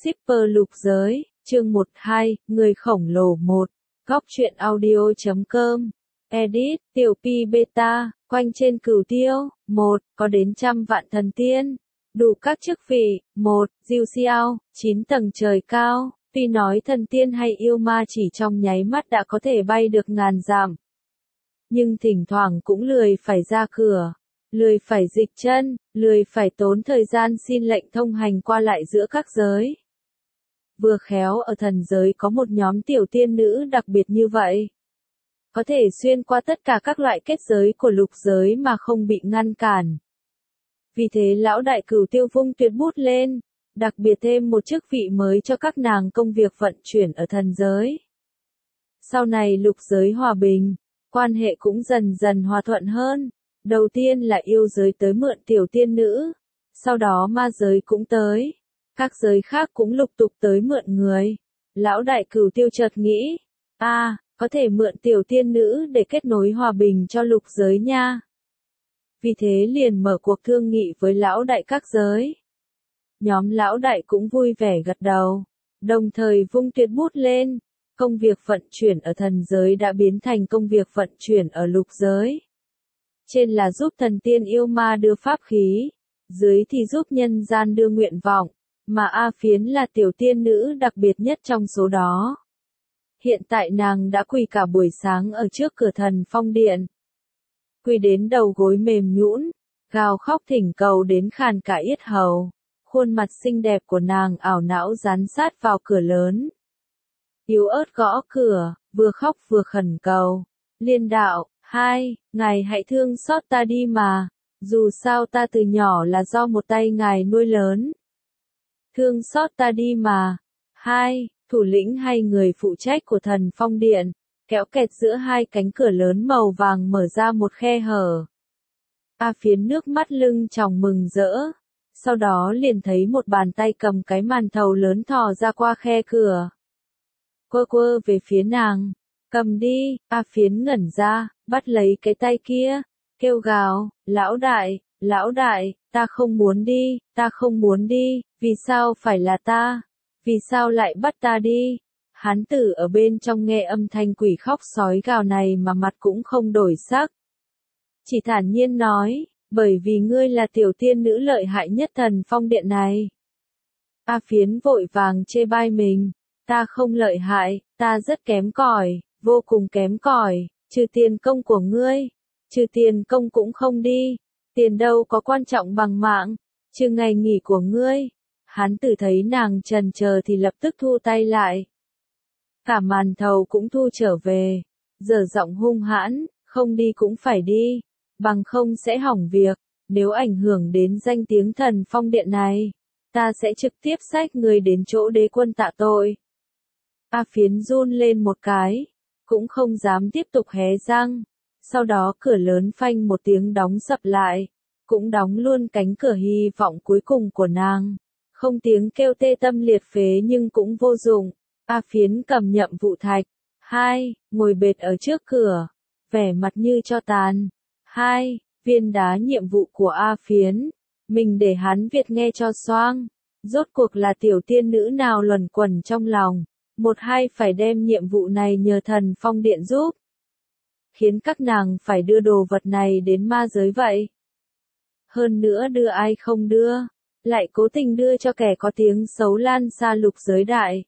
Shipper lục giới, chương 12, người khổng lồ 1, góc truyện audio.com, edit, tiểu pi beta, quanh trên cửu tiêu, 1, có đến trăm vạn thần tiên, đủ các chức vị, 1, diêu xiao, 9 tầng trời cao, tuy nói thần tiên hay yêu ma chỉ trong nháy mắt đã có thể bay được ngàn dặm. Nhưng thỉnh thoảng cũng lười phải ra cửa, lười phải dịch chân, lười phải tốn thời gian xin lệnh thông hành qua lại giữa các giới. Vừa khéo ở thần giới có một nhóm tiểu tiên nữ đặc biệt như vậy. Có thể xuyên qua tất cả các loại kết giới của lục giới mà không bị ngăn cản. Vì thế lão đại cửu tiêu vung tuyệt bút lên, đặc biệt thêm một chức vị mới cho các nàng công việc vận chuyển ở thần giới. Sau này lục giới hòa bình, quan hệ cũng dần dần hòa thuận hơn. Đầu tiên là yêu giới tới mượn tiểu tiên nữ, sau đó ma giới cũng tới, các giới khác cũng lục tục tới mượn người. Lão đại cửu tiêu chợt nghĩ, có thể mượn tiểu tiên nữ để kết nối hòa bình cho lục giới nha. Vì thế liền mở cuộc thương nghị với lão đại các giới. Nhóm lão đại cũng vui vẻ gật đầu, đồng thời vung tuyệt bút lên, công việc vận chuyển ở thần giới đã biến thành công việc vận chuyển ở lục giới. Trên là giúp thần tiên yêu ma đưa pháp khí, dưới thì giúp nhân gian đưa nguyện vọng, mà A Phiến là tiểu tiên nữ đặc biệt nhất trong số đó. Hiện tại nàng đã quỳ cả buổi sáng ở trước cửa thần phong điện. Quỳ đến đầu gối mềm nhũn, gào khóc thỉnh cầu đến khàn cả yết hầu, khuôn mặt xinh đẹp của nàng ảo não dán sát vào cửa lớn. Yếu ớt gõ cửa, vừa khóc vừa khẩn cầu, Liên đạo, ngài hãy thương xót ta đi mà, dù sao ta từ nhỏ là do một tay ngài nuôi lớn. Thương xót ta đi mà. Thủ lĩnh hay người phụ trách của thần phong điện, kéo kẹt giữa hai cánh cửa lớn màu vàng mở ra một khe hở. A Phiến nước mắt lưng tròng mừng rỡ, sau đó liền thấy một bàn tay cầm cái màn thầu lớn thò ra qua khe cửa. Quơ về phía nàng. Cầm đi, A Phiến ngẩn ra, bắt lấy cái tay kia, kêu gào, lão đại, ta không muốn đi, vì sao phải là ta, vì sao lại bắt ta đi. Hán tử ở bên trong nghe âm thanh quỷ khóc sói gào này mà mặt cũng không đổi sắc. Chỉ thản nhiên nói, bởi vì ngươi là tiểu tiên nữ lợi hại nhất thần phong điện này. A Phiến vội vàng chê bai mình, ta không lợi hại, ta rất kém cỏi. Vô cùng kém cỏi, trừ tiền công của ngươi, trừ tiền công cũng không đi, tiền đâu có quan trọng bằng mạng, trừ ngày nghỉ của ngươi. Hán tử thấy nàng chần chờ thì lập tức thu tay lại. Cả màn thầu cũng thu trở về, giờ giọng hung hãn, không đi cũng phải đi, bằng không sẽ hỏng việc, nếu ảnh hưởng đến danh tiếng thần phong điện này, ta sẽ trực tiếp xách người đến chỗ đế quân tạ tội. A Phiến run lên một cái, cũng không dám tiếp tục hé răng. Sau đó cửa lớn phanh một tiếng đóng sập lại, cũng đóng luôn cánh cửa hy vọng cuối cùng của nàng. Không tiếng kêu tê tâm liệt phế nhưng cũng vô dụng. A Phiến cầm nhậm vụ thạch, ngồi bệt ở trước cửa, vẻ mặt như tro tàn. Viên đá nhiệm vụ của A Phiến, mình để hắn Việt nghe cho xoang. Rốt cuộc là tiểu tiên nữ nào luẩn quẩn trong lòng. Phải đem nhiệm vụ này nhờ thần phong điện giúp. Khiến các nàng phải đưa đồ vật này đến ma giới vậy. Hơn nữa đưa ai không đưa, lại cố tình đưa cho kẻ có tiếng xấu lan xa lục giới đại.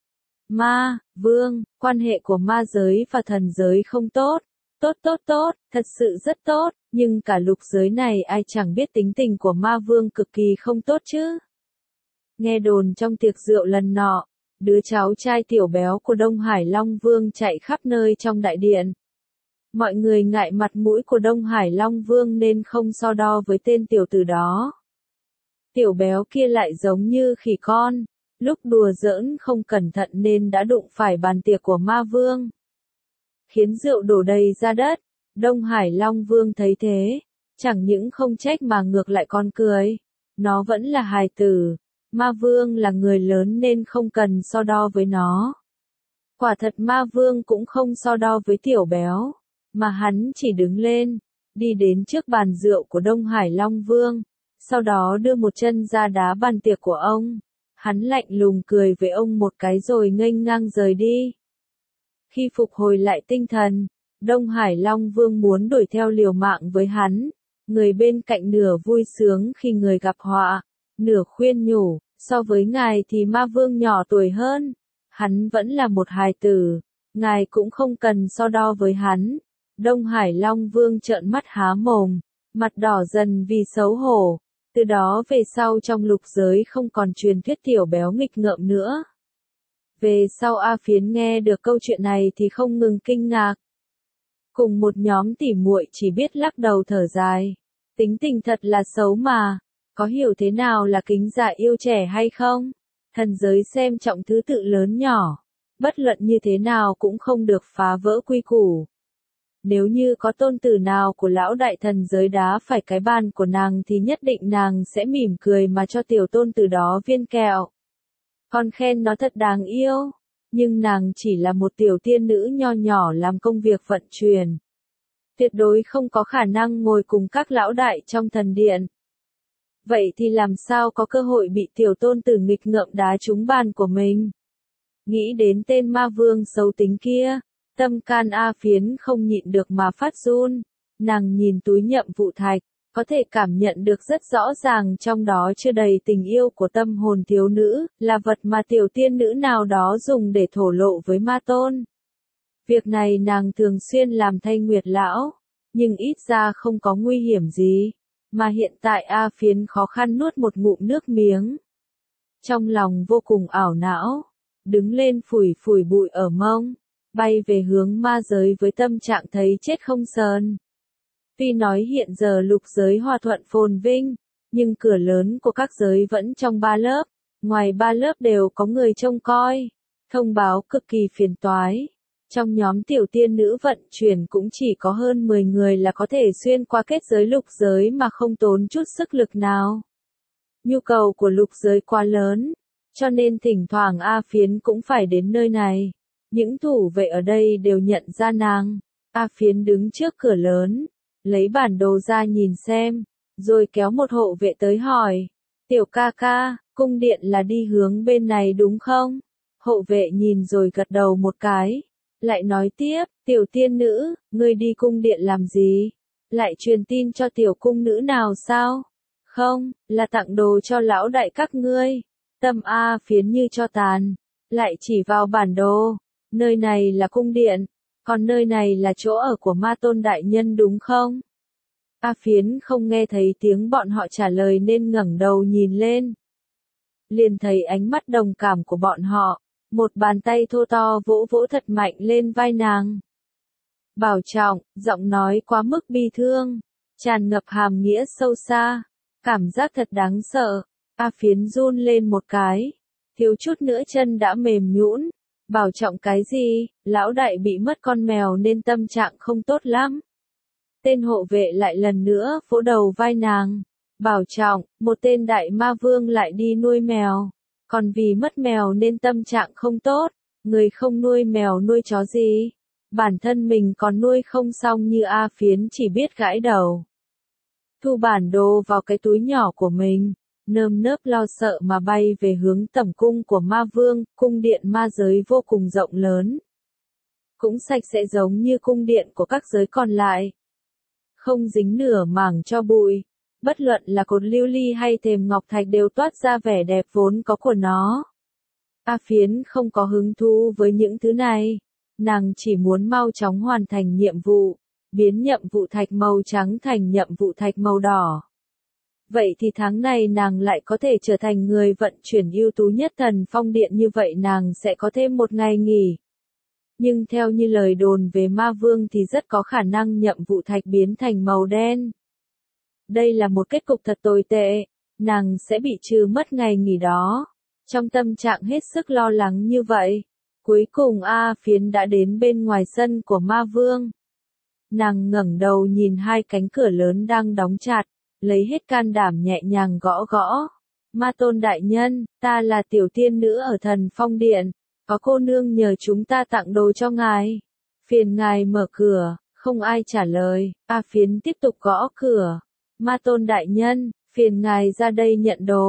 Ma, vương, quan hệ của ma giới và thần giới không tốt. Tốt, thật sự rất tốt, nhưng cả lục giới này ai chẳng biết tính tình của ma vương cực kỳ không tốt chứ. Nghe đồn trong tiệc rượu lần nọ, đứa cháu trai tiểu béo của Đông Hải Long Vương chạy khắp nơi trong đại điện. Mọi người ngại mặt mũi của Đông Hải Long Vương nên không so đo với tên tiểu tử đó. Tiểu béo kia lại giống như khỉ con, lúc đùa giỡn không cẩn thận nên đã đụng phải bàn tiệc của ma vương. Khiến rượu đổ đầy ra đất, Đông Hải Long Vương thấy thế, chẳng những không trách mà ngược lại còn cười. Nó vẫn là hài tử. Ma vương là người lớn nên không cần so đo với nó. Quả thật ma vương cũng không so đo với tiểu béo, mà hắn chỉ đứng lên, đi đến trước bàn rượu của Đông Hải Long Vương, sau đó đưa một chân ra đá bàn tiệc của ông. Hắn lạnh lùng cười với ông một cái rồi nghênh ngang rời đi. Khi phục hồi lại tinh thần, Đông Hải Long Vương muốn đuổi theo liều mạng với hắn. Người bên cạnh nửa vui sướng khi người gặp họa, nửa khuyên nhủ, so với ngài thì ma vương nhỏ tuổi hơn. Hắn vẫn là một hài tử, ngài cũng không cần so đo với hắn. Đông Hải Long Vương trợn mắt há mồm, mặt đỏ dần vì xấu hổ. Từ đó về sau trong lục giới không còn truyền thuyết tiểu béo nghịch ngợm nữa. Về sau A Phiến nghe được câu chuyện này thì không ngừng kinh ngạc. Cùng một nhóm tỉ muội chỉ biết lắc đầu thở dài. Tính tình thật là xấu mà. Có hiểu thế nào là kính già yêu trẻ hay không? Thần giới xem trọng thứ tự lớn nhỏ. Bất luận như thế nào cũng không được phá vỡ quy củ. Nếu như có tôn tử nào của lão đại thần giới đá phải cái bàn của nàng thì nhất định nàng sẽ mỉm cười mà cho tiểu tôn tử đó viên kẹo. Con khen nó thật đáng yêu. Nhưng nàng chỉ là một tiểu tiên nữ nho nhỏ làm công việc vận chuyển. Tuyệt đối không có khả năng ngồi cùng các lão đại trong thần điện. Vậy thì làm sao có cơ hội bị tiểu tôn tử nghịch ngợm đá trúng bàn của mình? Nghĩ đến tên ma vương xấu tính kia, tâm can A Phiến không nhịn được mà phát run. Nàng nhìn túi nhậm vụ thạch, có thể cảm nhận được rất rõ ràng trong đó chưa đầy tình yêu của tâm hồn thiếu nữ, là vật mà tiểu tiên nữ nào đó dùng để thổ lộ với ma tôn. Việc này nàng thường xuyên làm thay Nguyệt lão, nhưng ít ra không có nguy hiểm gì, mà hiện tại A Phiến khó khăn nuốt một ngụm nước miếng. Trong lòng vô cùng ảo não, đứng lên phủi phủi bụi ở mông, bay về hướng ma giới với tâm trạng thấy chết không sờn. Tuy nói hiện giờ lục giới hòa thuận phồn vinh, nhưng cửa lớn của các giới vẫn trong ba lớp, ngoài ba lớp đều có người trông coi, thông báo cực kỳ phiền toái. Trong nhóm tiểu tiên nữ vận chuyển cũng chỉ có hơn 10 người là có thể xuyên qua kết giới lục giới mà không tốn chút sức lực nào. Nhu cầu của lục giới quá lớn, cho nên thỉnh thoảng A Phiến cũng phải đến nơi này. Những thủ vệ ở đây đều nhận ra nàng. A Phiến đứng trước cửa lớn, lấy bản đồ ra nhìn xem, rồi kéo một hộ vệ tới hỏi. Tiểu ca ca, cung điện là đi hướng bên này đúng không? Hộ vệ nhìn rồi gật đầu một cái. Lại nói tiếp, tiểu tiên nữ, ngươi đi cung điện làm gì? Lại truyền tin cho tiểu cung nữ nào sao? Không, là tặng đồ cho lão đại các ngươi. Tâm A Phiến như cho tàn, lại chỉ vào bản đồ. Nơi này là cung điện, còn nơi này là chỗ ở của ma tôn đại nhân đúng không? A Phiến không nghe thấy tiếng bọn họ trả lời nên ngẩng đầu nhìn lên. Liền thấy ánh mắt đồng cảm của bọn họ, một bàn tay thô to vỗ vỗ thật mạnh lên vai nàng. Bảo trọng, giọng nói quá mức bi thương, tràn ngập hàm nghĩa sâu xa, cảm giác thật đáng sợ. A Phiến run lên một cái, thiếu chút nữa chân đã mềm nhũn. Bảo trọng cái gì, lão đại bị mất con mèo nên tâm trạng không tốt lắm. Tên hộ vệ lại lần nữa vỗ đầu vai nàng. Bảo trọng, một tên đại ma vương lại đi nuôi mèo. Còn vì mất mèo nên tâm trạng không tốt. Người không nuôi mèo nuôi chó gì? Bản thân mình còn nuôi không xong như A Phiến chỉ biết gãi đầu. Thu bản đồ vào cái túi nhỏ của mình. Nơm nớp lo sợ mà bay về hướng tẩm cung của ma vương, cung điện ma giới vô cùng rộng lớn. Cũng sạch sẽ giống như cung điện của các giới còn lại. Không dính nửa mảng cho bụi. Bất luận là cột lưu ly hay thềm ngọc thạch đều toát ra vẻ đẹp vốn có của nó. A Phiến không có hứng thú với những thứ này. Nàng chỉ muốn mau chóng hoàn thành nhiệm vụ, biến nhậm vụ thạch màu trắng thành nhậm vụ thạch màu đỏ. Vậy thì tháng này nàng lại có thể trở thành người vận chuyển ưu tú nhất Thần Phong Điện, như vậy nàng sẽ có thêm một ngày nghỉ. Nhưng theo như lời đồn về ma vương thì rất có khả năng nhậm vụ thạch biến thành màu đen. Đây là một kết cục thật tồi tệ, nàng sẽ bị trừ mất ngày nghỉ đó. Trong tâm trạng hết sức lo lắng như vậy, cuối cùng A Phiến đã đến bên ngoài sân của ma vương. Nàng ngẩng đầu nhìn hai cánh cửa lớn đang đóng chặt, lấy hết can đảm nhẹ nhàng gõ gõ. Ma tôn đại nhân, ta là tiểu tiên nữ ở Thần Phong Điện, có cô nương nhờ chúng ta tặng đồ cho ngài. Phiền ngài mở cửa, không ai trả lời. A Phiến tiếp tục gõ cửa. Ma tôn đại nhân, phiền ngài ra đây nhận đồ.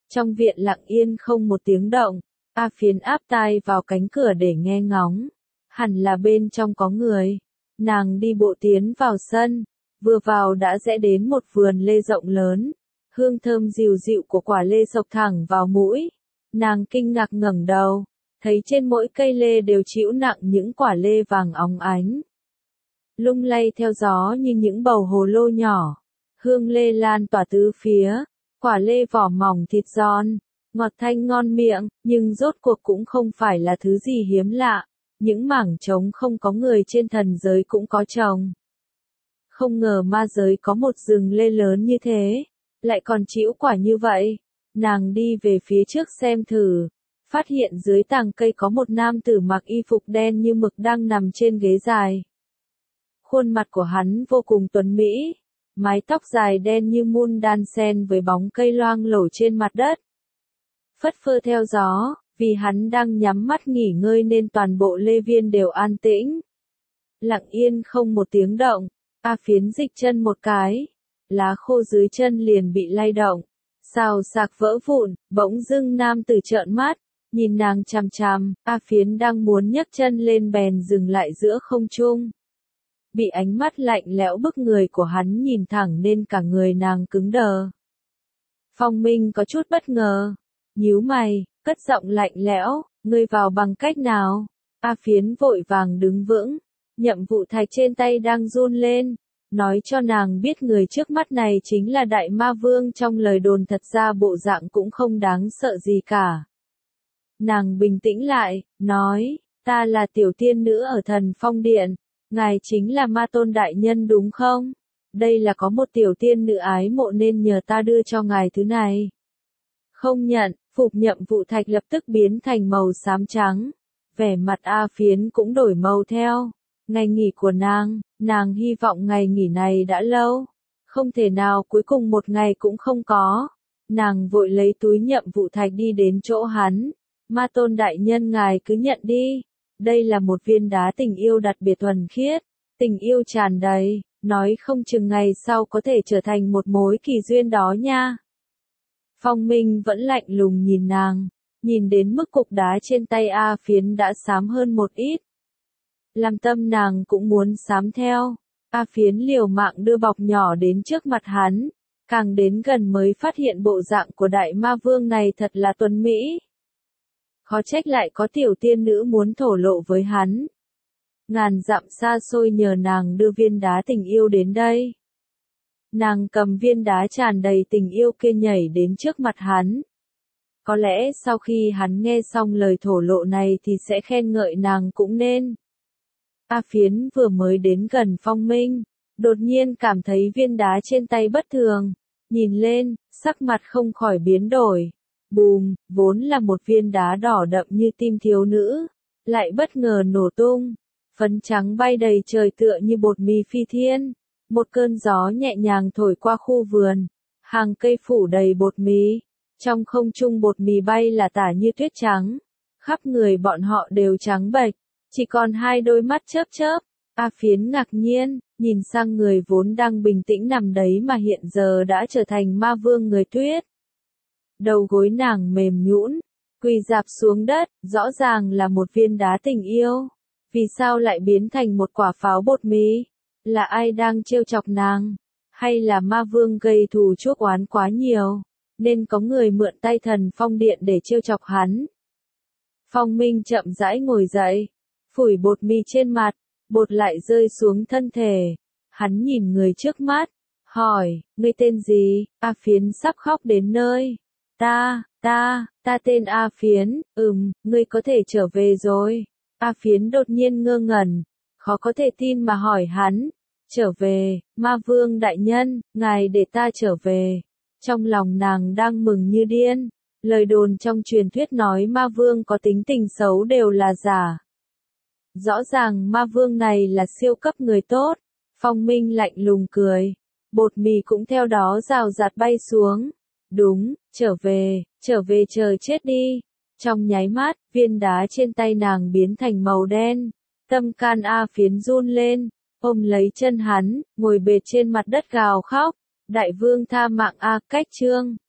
Trong viện lặng yên không một tiếng động, A Phiến áp tai vào cánh cửa để nghe ngóng. Hẳn là bên trong có người. Nàng đi bộ tiến vào sân, vừa vào đã rẽ đến một vườn lê rộng lớn. Hương thơm dịu dịu của quả lê xộc thẳng vào mũi. Nàng kinh ngạc ngẩng đầu, thấy trên mỗi cây lê đều trĩu nặng những quả lê vàng óng ánh. Lung lay theo gió như những bầu hồ lô nhỏ. Hương lê lan tỏa tứ phía, quả lê vỏ mỏng thịt giòn, ngọt thanh ngon miệng, nhưng rốt cuộc cũng không phải là thứ gì hiếm lạ. Những mảng trống không có người trên thần giới cũng có trồng. Không ngờ ma giới có một rừng lê lớn như thế, lại còn trĩu quả như vậy. Nàng đi về phía trước xem thử, phát hiện dưới tàng cây có một nam tử mặc y phục đen như mực đang nằm trên ghế dài. Khuôn mặt của hắn vô cùng tuấn mỹ, mái tóc dài đen như mun đan xen với bóng cây loang lổ trên mặt đất. Phất phơ theo gió, vì hắn đang nhắm mắt nghỉ ngơi nên toàn bộ lê viên đều an tĩnh. Lặng yên không một tiếng động, A Phiến dịch chân một cái, lá khô dưới chân liền bị lay động, xào xạc vỡ vụn, bỗng dưng nam tử trợn mắt, nhìn nàng chằm chằm, A Phiến đang muốn nhấc chân lên bèn dừng lại giữa không trung. Bị ánh mắt lạnh lẽo bức người của hắn nhìn thẳng nên cả người nàng cứng đờ. Phong Minh có chút bất ngờ, nhíu mày, cất giọng lạnh lẽo, ngươi vào bằng cách nào? A Phiến vội vàng đứng vững, nhậm vụ thạch trên tay đang run lên, nói cho nàng biết người trước mắt này chính là Đại Ma Vương trong lời đồn, thật ra bộ dạng cũng không đáng sợ gì cả. Nàng bình tĩnh lại, nói, ta là tiểu tiên nữ ở Thần Phong Điện, ngài chính là Ma Tôn đại nhân đúng không? Đây là có một tiểu tiên nữ ái mộ nên nhờ ta đưa cho ngài thứ này. Không nhận, phục nhậm vụ thạch lập tức biến thành màu xám trắng. Vẻ mặt A Phiến cũng đổi màu theo. Ngày nghỉ của nàng hy vọng ngày nghỉ này đã lâu. Không thể nào cuối cùng một ngày cũng không có. Nàng vội lấy túi nhậm vụ thạch đi đến chỗ hắn. Ma Tôn đại nhân ngài cứ nhận đi. Đây là một viên đá tình yêu đặc biệt thuần khiết. Tình yêu tràn đầy, nói không chừng ngày sau có thể trở thành một mối kỳ duyên đó nha. Phong Minh vẫn lạnh lùng nhìn nàng, nhìn đến mức cục đá trên tay A Phiến đã xám hơn một ít. Làm tâm nàng cũng muốn xám theo. A Phiến liều mạng đưa bọc nhỏ đến trước mặt hắn, càng đến gần mới phát hiện bộ dạng của Đại Ma Vương này thật là tuấn mỹ. Khó trách lại có tiểu tiên nữ muốn thổ lộ với hắn. Ngàn dặm xa xôi nhờ nàng đưa viên đá tình yêu đến đây. Nàng cầm viên đá tràn đầy tình yêu kia nhảy đến trước mặt hắn. Có lẽ sau khi hắn nghe xong lời thổ lộ này thì sẽ khen ngợi nàng cũng nên. A Phiến vừa mới đến gần Phong Minh, đột nhiên cảm thấy viên đá trên tay bất thường. Nhìn lên, sắc mặt không khỏi biến đổi. Bùm, vốn là một viên đá đỏ đậm như tim thiếu nữ, lại bất ngờ nổ tung. Phấn trắng bay đầy trời tựa như bột mì phi thiên. Một cơn gió nhẹ nhàng thổi qua khu vườn, hàng cây phủ đầy bột mì. Trong không trung bột mì bay là tả như tuyết trắng. Khắp người bọn họ đều trắng bệch, chỉ còn hai đôi mắt chớp chớp. A Phiến ngạc nhiên, nhìn sang người vốn đang bình tĩnh nằm đấy mà hiện giờ đã trở thành ma vương người tuyết. Đầu gối nàng mềm nhũn, quỳ rạp xuống đất, rõ ràng là một viên đá tình yêu. Vì sao lại biến thành một quả pháo bột mì? Là ai đang trêu chọc nàng? Hay là ma vương gây thù chuốc oán quá nhiều, nên có người mượn tay Thần Phong Điện để trêu chọc hắn? Phong Minh chậm rãi ngồi dậy, phủi bột mì trên mặt, bột lại rơi xuống thân thể. Hắn nhìn người trước mắt, hỏi, ngươi tên gì? A Phiến sắp khóc đến nơi. Ta tên A Phiến, ngươi có thể trở về rồi. A Phiến đột nhiên ngơ ngẩn, khó có thể tin mà hỏi hắn, trở về, Ma Vương đại nhân, ngài để ta trở về. Trong lòng nàng đang mừng như điên, lời đồn trong truyền thuyết nói Ma Vương có tính tình xấu đều là giả. Rõ ràng Ma Vương này là siêu cấp người tốt. Phong Minh lạnh lùng cười, bột mì cũng theo đó rào rạt bay xuống. Đúng, trở về chờ chết đi. Trong nháy mắt, viên đá trên tay nàng biến thành màu đen. Tâm can A Phiến run lên, ôm lấy chân hắn, ngồi bệt trên mặt đất gào khóc. Đại vương tha mạng A, cách chương.